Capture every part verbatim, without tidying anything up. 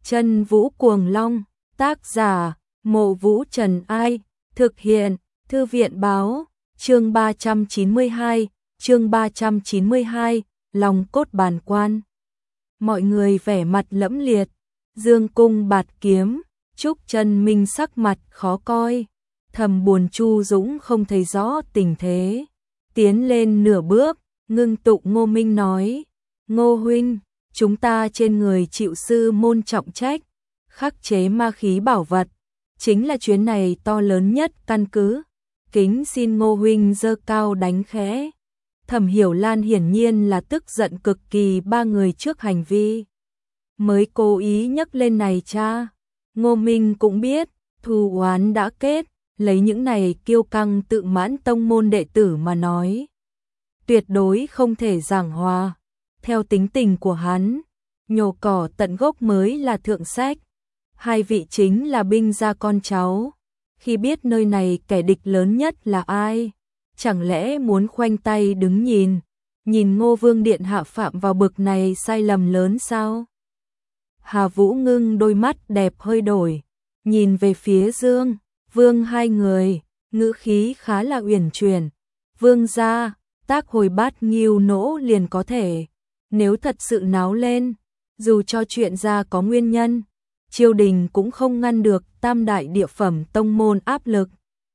Chân Vũ Cuồng Long, tác giả, Mộ Vũ Trần Ai, thực hiện, Thư viện Báo, chương ba trăm chín mươi hai, chương ba trăm chín mươi hai, Lòng cốt bàn quan. Mọi người vẻ mặt lẫm liệt, dương cung bạt kiếm, Trúc Chân Minh sắc mặt khó coi, thầm buồn Chu Dũng không thấy rõ tình thế. Tiến lên nửa bước, ngưng tụng Ngô Minh nói, Ngô huynh, chúng ta trên người chịu sư môn trọng trách, khắc chế ma khí bảo vật, chính là chuyến này to lớn nhất căn cứ, kính xin Ngô huynh giơ cao đánh khẽ. Thẩm Hiểu Lan hiển nhiên là tức giận cực kỳ ba người trước hành vi, mới cố ý nhắc lên này cha. Ngô Minh cũng biết, thù oán đã kết, lấy những này kiêu căng tự mãn tông môn đệ tử mà nói, tuyệt đối không thể giảng hòa. Theo tính tình của hắn, nhổ cỏ tận gốc mới là thượng sách. Hai vị chính là binh gia con cháu, khi biết nơi này kẻ địch lớn nhất là ai, chẳng lẽ muốn khoanh tay đứng nhìn, nhìn Ngô Vương điện hạ phạm vào bực này sai lầm lớn sao? Hà Vũ Ngưng đôi mắt đẹp hơi đổi, nhìn về phía Dương, Vương hai người, ngữ khí khá là uyển chuyển. Vương gia, tác hồi bát nghiêu nỗ liền có thể, nếu thật sự náo lên, dù cho chuyện ra có nguyên nhân, triều đình cũng không ngăn được tam đại địa phẩm tông môn áp lực.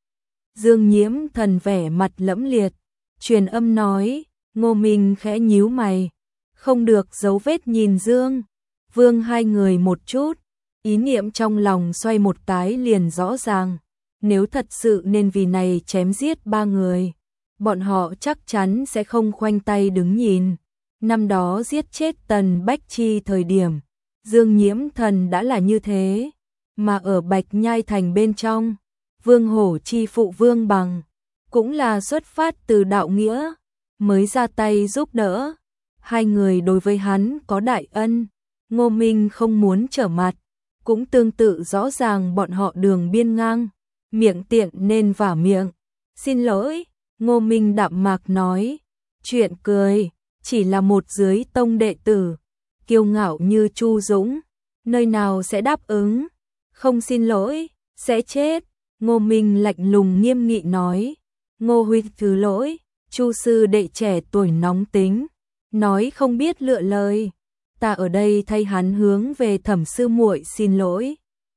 Dương Nhiễm Thần vẻ mặt lẫm liệt, truyền âm nói, Ngô Minh khẽ nhíu mày, không được giấu vết nhìn Dương, Vương hai người một chút, ý niệm trong lòng xoay một cái liền rõ ràng, nếu thật sự nên vì này chém giết ba người, bọn họ chắc chắn sẽ không khoanh tay đứng nhìn. Năm đó giết chết Tần Bách Chi thời điểm, Dương Nhiễm Thần đã là như thế, mà ở Bạch Nhai Thành bên trong, Vương Hổ chi phụ Vương Bằng, cũng là xuất phát từ đạo nghĩa, mới ra tay giúp đỡ. Hai người đối với hắn có đại ân, Ngô Minh không muốn trở mặt, cũng tương tự rõ ràng bọn họ đường biên ngang, miệng tiện nên vả miệng. Xin lỗi, Ngô Minh đạm mạc nói, chuyện cười, chỉ là một dưới tông đệ tử, kiêu ngạo như Chu Dũng, nơi nào sẽ đáp ứng, không xin lỗi, sẽ chết. Ngô Minh lạnh lùng nghiêm nghị nói, Ngô huynh thứ lỗi, Chu sư đệ trẻ tuổi nóng tính, nói không biết lựa lời, ta ở đây thay hắn hướng về Thẩm sư muội xin lỗi.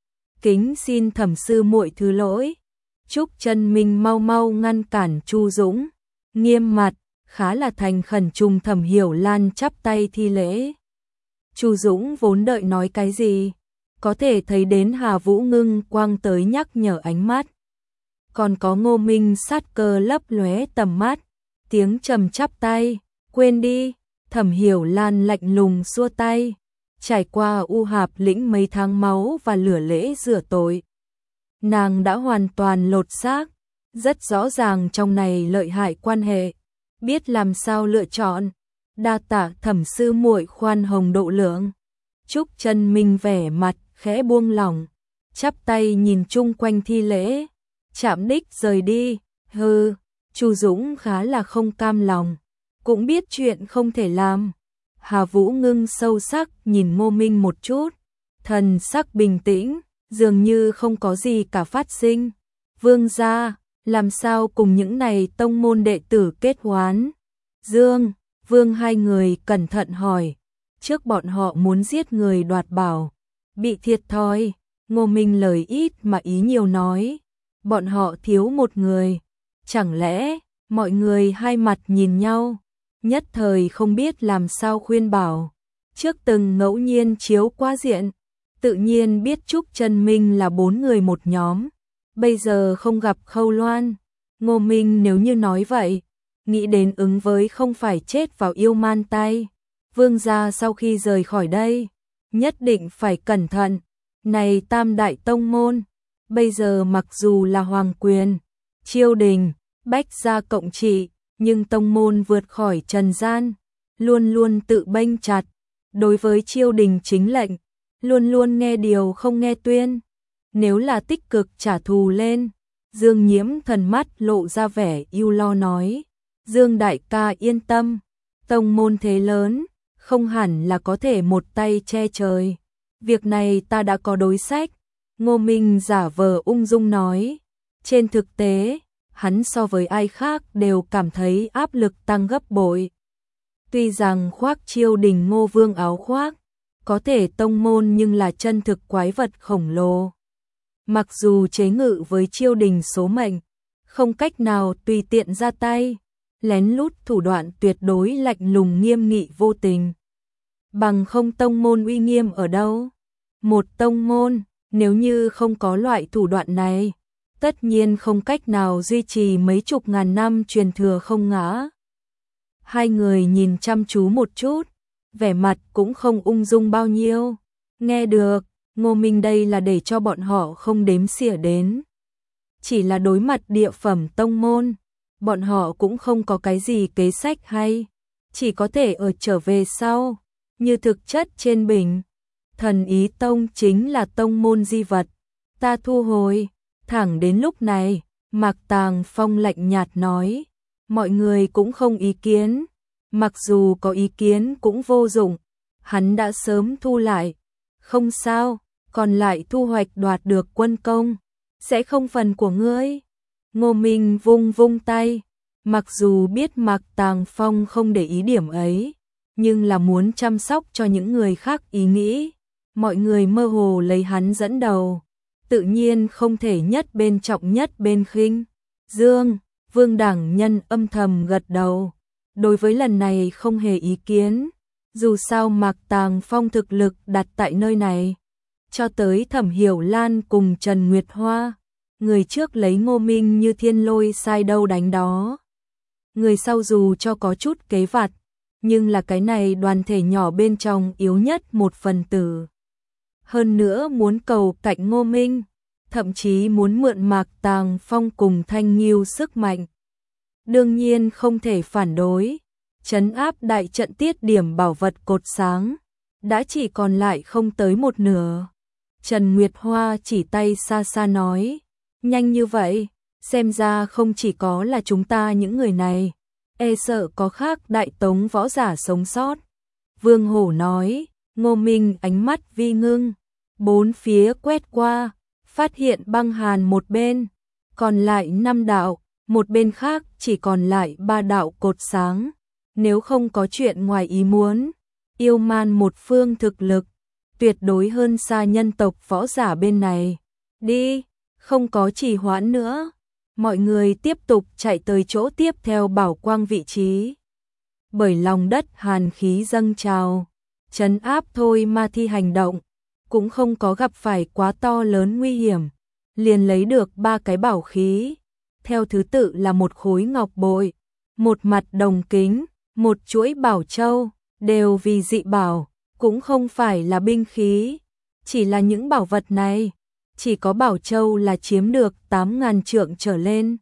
Kính xin Thẩm sư muội thứ lỗi. Trúc Chân Minh mau mau ngăn cản Chu Dũng, nghiêm mặt, khá là thành khẩn trùng Thẩm Hiểu Lan chắp tay thi lễ. Chu Dũng vốn đợi nói cái gì, có thể thấy đến Hà Vũ Ngưng quang tới nhắc nhở ánh mắt, còn có Ngô Minh sát cơ lấp lóe tầm mắt, tiếng trầm chắp tay, quên đi. Thẩm Hiểu Lan lạnh lùng xua tay, trải qua u hạp lĩnh mấy tháng máu và lửa lễ rửa tội, nàng đã hoàn toàn lột xác, rất rõ ràng trong này lợi hại quan hệ, biết làm sao lựa chọn. Đa tạ Thẩm sư muội khoan hồng độ lượng. Trúc Chân Minh vẻ mặt khẽ buông lỏng, chắp tay nhìn chung quanh thi lễ, chạm đích rời đi. Hừ, Chu Dũng khá là không cam lòng, cũng biết chuyện không thể làm. Hà Vũ Ngưng sâu sắc nhìn Ngô Minh một chút, thần sắc bình tĩnh, dường như không có gì cả phát sinh. Vương gia, làm sao cùng những này tông môn đệ tử kết oán? Dương, Vương hai người cẩn thận hỏi, trước bọn họ muốn giết người đoạt bảo, bị thiệt thòi. Ngô Minh lời ít mà ý nhiều nói, bọn họ thiếu một người, chẳng lẽ? Mọi người hai mặt nhìn nhau, nhất thời không biết làm sao khuyên bảo. Trước từng ngẫu nhiên chiếu qua diện, tự nhiên biết Trúc Chân Minh là bốn người một nhóm, bây giờ không gặp Khâu Loan. Ngô Minh nếu như nói vậy, nghĩ đến ứng với không phải chết vào yêu man tay. Vương gia sau khi rời khỏi đây, nhất định phải cẩn thận. Này tam đại tông môn, bây giờ mặc dù là hoàng quyền, triều đình, bách gia cộng trị, nhưng tông môn vượt khỏi trần gian, luôn luôn tự bênh chặt, đối với triều đình chính lệnh, luôn luôn nghe điều không nghe tuyên. Nếu là tích cực trả thù lên, Dương Nhiễm Thần mắt lộ ra vẻ ưu lo nói, Dương đại ca yên tâm, tông môn thế lớn, không hẳn là có thể một tay che trời. Việc này ta đã có đối sách. Ngô Minh giả vờ ung dung nói. Trên thực tế, hắn so với ai khác đều cảm thấy áp lực tăng gấp bội. Tuy rằng khoác Chiêu Đình Ngô Vương áo khoác, có thể tông môn nhưng là chân thực quái vật khổng lồ. Mặc dù chế ngự với Chiêu Đình số mệnh, không cách nào tùy tiện ra tay, lén lút thủ đoạn tuyệt đối lạnh lùng nghiêm nghị vô tình. Bằng không tông môn uy nghiêm ở đâu? Một tông môn, nếu như không có loại thủ đoạn này, tất nhiên không cách nào duy trì mấy chục ngàn năm truyền thừa không ngã. Hai người nhìn chăm chú một chút, vẻ mặt cũng không ung dung bao nhiêu. Nghe được, Ngô Minh đây là để cho bọn họ không đếm xỉa đến. Chỉ là đối mặt địa phẩm tông môn, bọn họ cũng không có cái gì kế sách hay, chỉ có thể ở trở về sau. Như thực chất trên bình, Thần Ý Tông chính là tông môn di vật, ta thu hồi. Thẳng đến lúc này, Mạc Tàng Phong lạnh nhạt nói, mọi người cũng không ý kiến, mặc dù có ý kiến cũng vô dụng, hắn đã sớm thu lại. Không sao, còn lại thu hoạch đoạt được quân công, sẽ không phần của ngươi. Ngô Minh vung vung tay, mặc dù biết Mạc Tàng Phong không để ý điểm ấy, nhưng là muốn chăm sóc cho những người khác ý nghĩ. Mọi người mơ hồ lấy hắn dẫn đầu, tự nhiên không thể nhất bên trọng nhất bên khinh. Dương, Vương Đẳng Nhân âm thầm gật đầu, đối với lần này không hề ý kiến. Dù sao Mạc Tàng Phong thực lực đặt tại nơi này, cho tới Thẩm Hiểu Lan cùng Trần Nguyệt Hoa, người trước lấy Ngô Minh như thiên lôi sai đâu đánh đó. Người sau dù cho có chút kế vặt, nhưng là cái này đoàn thể nhỏ bên trong yếu nhất một phần tử. Hơn nữa muốn cầu cạnh Ngô Minh, thậm chí muốn mượn Mạc Tàng Phong cùng Thanh Nghiêu sức mạnh. Đương nhiên không thể phản đối, trấn áp đại trận tiết điểm bảo vật cột sáng, đã chỉ còn lại không tới một nửa. Trần Nguyệt Hoa chỉ tay xa xa nói, nhanh như vậy, xem ra không chỉ có là chúng ta những người này, e sợ có khác đại tống võ giả sống sót. Vương Hổ nói. Ngô Minh ánh mắt vi ngưng, bốn phía quét qua, phát hiện băng hàn một bên, còn lại năm đạo, một bên khác chỉ còn lại ba đạo cột sáng. Nếu không có chuyện ngoài ý muốn, yêu man một phương thực lực, tuyệt đối hơn xa nhân tộc võ giả bên này. Đi, không có trì hoãn nữa, mọi người tiếp tục chạy tới chỗ tiếp theo bảo quang vị trí. Bởi lòng đất hàn khí dâng trào, trấn áp thôi ma thi hành động, cũng không có gặp phải quá to lớn nguy hiểm, liền lấy được ba cái bảo khí, theo thứ tự là một khối ngọc bội, một mặt đồng kính, một chuỗi bảo châu, đều vì dị bảo, cũng không phải là binh khí, chỉ là những bảo vật này, chỉ có bảo châu là chiếm được tám ngàn trượng trở lên,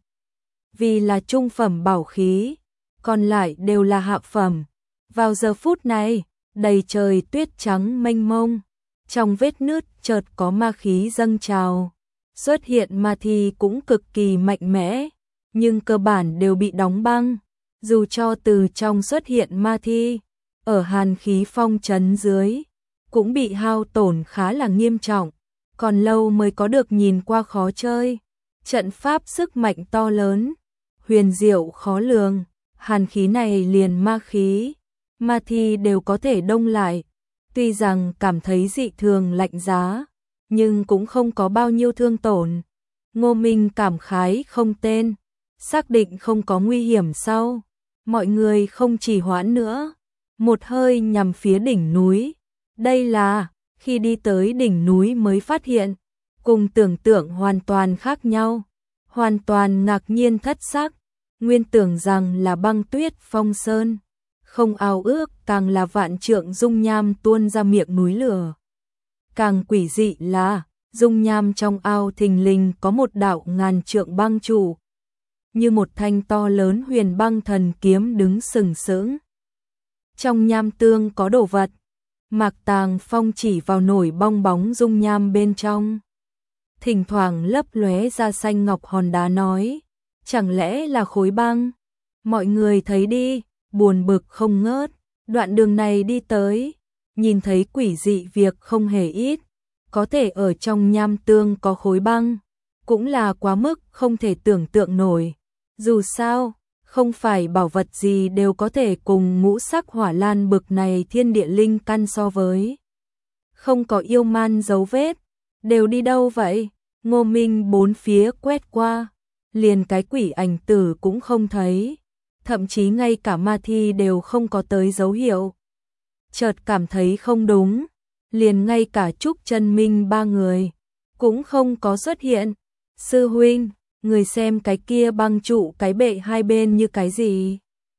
vì là trung phẩm bảo khí, còn lại đều là hạ phẩm. Vào giờ phút này, đầy trời tuyết trắng mênh mông, trong vết nứt chợt có ma khí dâng trào, xuất hiện ma thi cũng cực kỳ mạnh mẽ, nhưng cơ bản đều bị đóng băng. Dù cho từ trong xuất hiện ma thi, ở hàn khí phong trấn dưới, cũng bị hao tổn khá là nghiêm trọng, còn lâu mới có được nhìn qua khó chơi. Trận pháp sức mạnh to lớn, huyền diệu khó lường, hàn khí này liền ma khí, ma thi đều có thể đông lại. Tuy rằng cảm thấy dị thường lạnh giá, nhưng cũng không có bao nhiêu thương tổn. Ngô Minh cảm khái không tên, xác định không có nguy hiểm sau. Mọi người không trì hoãn nữa, một hơi nhằm phía đỉnh núi. Đây là, khi đi tới đỉnh núi mới phát hiện, cùng tưởng tượng hoàn toàn khác nhau. Hoàn toàn ngạc nhiên thất sắc, nguyên tưởng rằng là băng tuyết phong sơn. Không ao ước càng là vạn trượng dung nham tuôn ra miệng núi lửa. Càng quỷ dị là, dung nham trong ao thình lình có một đạo ngàn trượng băng trụ, như một thanh to lớn huyền băng thần kiếm đứng sừng sững. Trong nham tương có đồ vật, Mạc Tàng Phong chỉ vào nổi bong bóng dung nham bên trong. Thỉnh thoảng lấp lóe ra xanh ngọc hòn đá nói, chẳng lẽ là khối băng? Mọi người thấy đi, buồn bực không ngớt, đoạn đường này đi tới, nhìn thấy quỷ dị việc không hề ít, có thể ở trong nham tương có khối băng, cũng là quá mức không thể tưởng tượng nổi. Dù sao, không phải bảo vật gì đều có thể cùng ngũ sắc hỏa lan bực này thiên địa linh căn so với. Không có yêu man dấu vết, đều đi đâu vậy? Ngô Minh bốn phía quét qua, liền cái quỷ ảnh tử cũng không thấy, thậm chí ngay cả ma thi đều không có tới dấu hiệu. Chợt cảm thấy không đúng, liền ngay cả Trúc Chân Minh ba người cũng không có xuất hiện. Sư huynh, người xem cái kia băng trụ cái bệ hai bên như cái gì?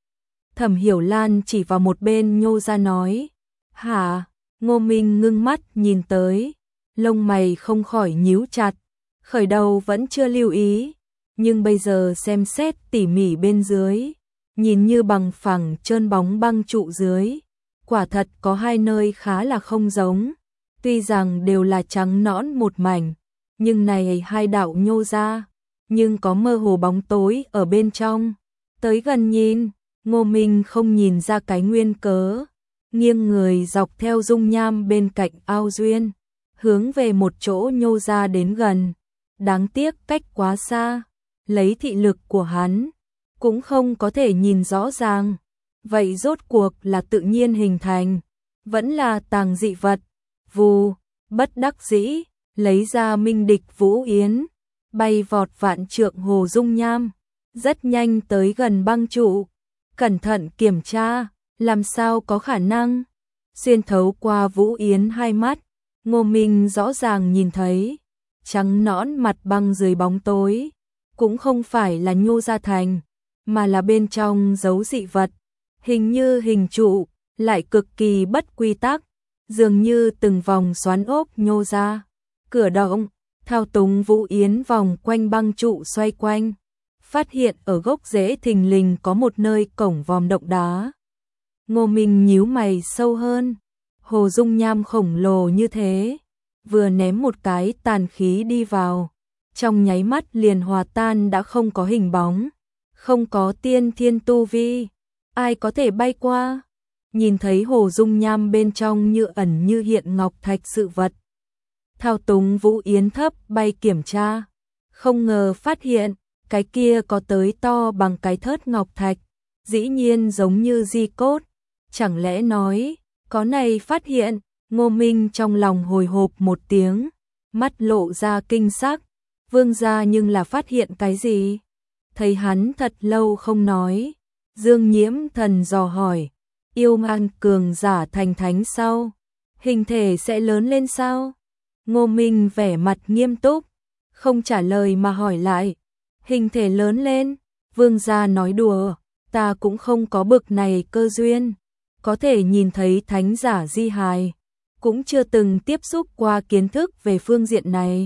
Thẩm Hiểu Lan chỉ vào một bên nhô ra nói. Hả? Ngô Minh ngưng mắt nhìn tới, lông mày không khỏi nhíu chặt, khởi đầu vẫn chưa lưu ý, nhưng bây giờ xem xét tỉ mỉ bên dưới, nhìn như bằng phẳng trơn bóng băng trụ dưới, quả thật có hai nơi khá là không giống, tuy rằng đều là trắng nõn một mảnh, nhưng này hai đạo nhô ra, nhưng có mơ hồ bóng tối ở bên trong. Tới gần nhìn, Ngô Minh không nhìn ra cái nguyên cớ, nghiêng người dọc theo dung nham bên cạnh ao duyên, hướng về một chỗ nhô ra đến gần. Đáng tiếc cách quá xa, lấy thị lực của hắn, cũng không có thể nhìn rõ ràng. Vậy rốt cuộc là tự nhiên hình thành, vẫn là tàng dị vật. Vù, bất đắc dĩ, lấy ra minh địch Vũ Yến, bay vọt vạn trượng hồ dung nham, rất nhanh tới gần băng trụ, cẩn thận kiểm tra, làm sao có khả năng. Xuyên thấu qua Vũ Yến hai mắt, Ngô Minh rõ ràng nhìn thấy, trắng nõn mặt băng dưới bóng tối, cũng không phải là nhô ra thành, mà là bên trong giấu dị vật, hình như hình trụ, lại cực kỳ bất quy tắc, dường như từng vòng xoắn ốc nhô ra. Cửa động, thao túng Vũ Yến vòng quanh băng trụ xoay quanh, phát hiện ở gốc rễ thình lình có một nơi cổng vòm động đá. Ngô Minh nhíu mày sâu hơn, hồ dung nham khổng lồ như thế, vừa ném một cái tàn khí đi vào, trong nháy mắt liền hòa tan đã không có hình bóng, không có tiên thiên tu vi, ai có thể bay qua. Nhìn thấy hồ dung nham bên trong như ẩn như hiện ngọc thạch sự vật, thao túng Vũ Yến thấp bay kiểm tra, không ngờ phát hiện, cái kia có tới to bằng cái thớt ngọc thạch, dĩ nhiên giống như di cốt, chẳng lẽ nói, có này phát hiện. Ngô Minh trong lòng hồi hộp một tiếng, mắt lộ ra kinh sắc, vương gia nhưng là phát hiện cái gì? Thấy hắn thật lâu không nói, Dương Nhiễm Thần dò hỏi, yêu man cường giả thành thánh sau, hình thể sẽ lớn lên sao? Ngô Minh vẻ mặt nghiêm túc, không trả lời mà hỏi lại, hình thể lớn lên, vương gia nói đùa, ta cũng không có bực này cơ duyên, có thể nhìn thấy thánh giả di hài, cũng chưa từng tiếp xúc qua kiến thức về phương diện này.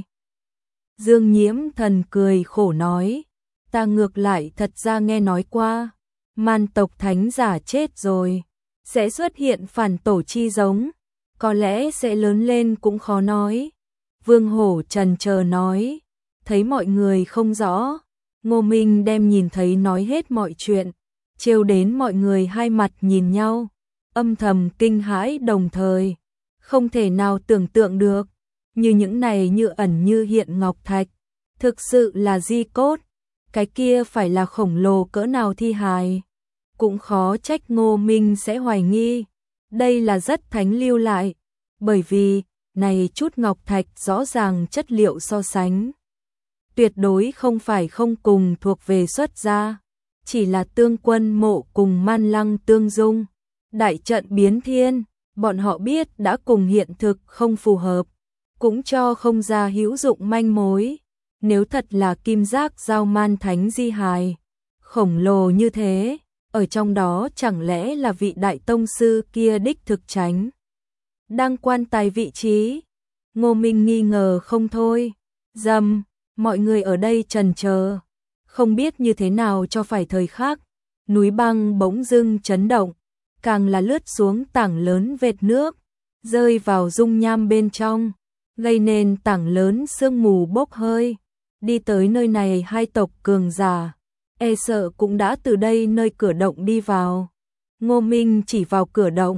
Dương Nhiễm Thần cười khổ nói, ta ngược lại thật ra nghe nói qua, man tộc thánh giả chết rồi, sẽ xuất hiện phản tổ chi giống, có lẽ sẽ lớn lên cũng khó nói. Vương Hổ trần chờ nói, thấy mọi người không rõ, Ngô Minh đem nhìn thấy nói hết mọi chuyện, trêu đến mọi người hai mặt nhìn nhau, âm thầm kinh hãi đồng thời, không thể nào tưởng tượng được, như những này như ẩn như hiện ngọc thạch, thực sự là di cốt, cái kia phải là khổng lồ cỡ nào thi hài, cũng khó trách Ngô Minh sẽ hoài nghi, đây là rất thánh lưu lại, bởi vì, này chút ngọc thạch rõ ràng chất liệu so sánh, tuyệt đối không phải không cùng thuộc về xuất gia, chỉ là tương quân mộ cùng man lăng tương dung, đại trận biến thiên, bọn họ biết đã cùng hiện thực không phù hợp, cũng cho không ra hữu dụng manh mối, nếu thật là kim giác giao man thánh di hài, khổng lồ như thế, ở trong đó chẳng lẽ là vị đại tông sư kia đích thực tránh, đang quan tài vị trí. Ngô Minh nghi ngờ không thôi, dầm, mọi người ở đây trần chờ, không biết như thế nào cho phải thời khắc, núi băng bỗng dưng chấn động, càng là lướt xuống tảng lớn vệt nước, rơi vào dung nham bên trong, gây nên tảng lớn sương mù bốc hơi. Đi tới nơi này hai tộc cường giả, e sợ cũng đã từ đây nơi cửa động đi vào. Ngô Minh chỉ vào cửa động,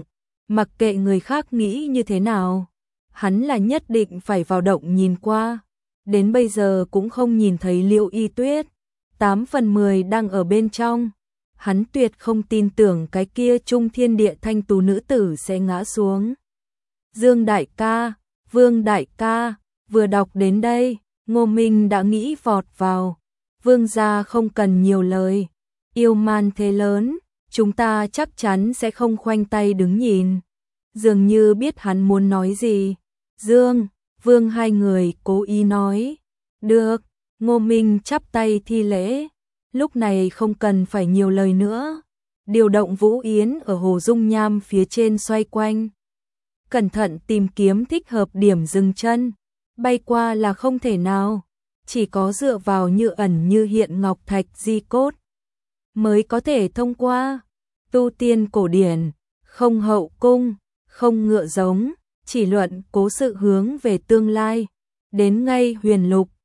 Mặc kệ người khác nghĩ như thế nào, hắn là nhất định phải vào động nhìn qua. Đến bây giờ cũng không nhìn thấy Liễu Y Tuyết, tám phần mười đang ở bên trong. Hắn tuyệt không tin tưởng cái kia trung thiên địa thanh tú nữ tử sẽ ngã xuống. Dương đại ca, Vương đại ca, vừa đọc đến đây, Ngô Minh đã nghĩ vọt vào. Vương gia không cần nhiều lời, yêu man thế lớn, chúng ta chắc chắn sẽ không khoanh tay đứng nhìn. Dường như biết hắn muốn nói gì. Dương, Vương hai người cố ý nói. Được, Ngô Minh chắp tay thi lễ. Lúc này không cần phải nhiều lời nữa. Điều động Vũ Yến ở hồ dung nham phía trên xoay quanh. Cẩn thận tìm kiếm thích hợp điểm dừng chân. Bay qua là không thể nào. Chỉ có dựa vào như ẩn như hiện ngọc thạch di cốt mới có thể thông qua. Tu tiên cổ điển, không hậu cung, không ngựa giống, chỉ luận cố sự hướng về tương lai. Đến ngay huyền lục,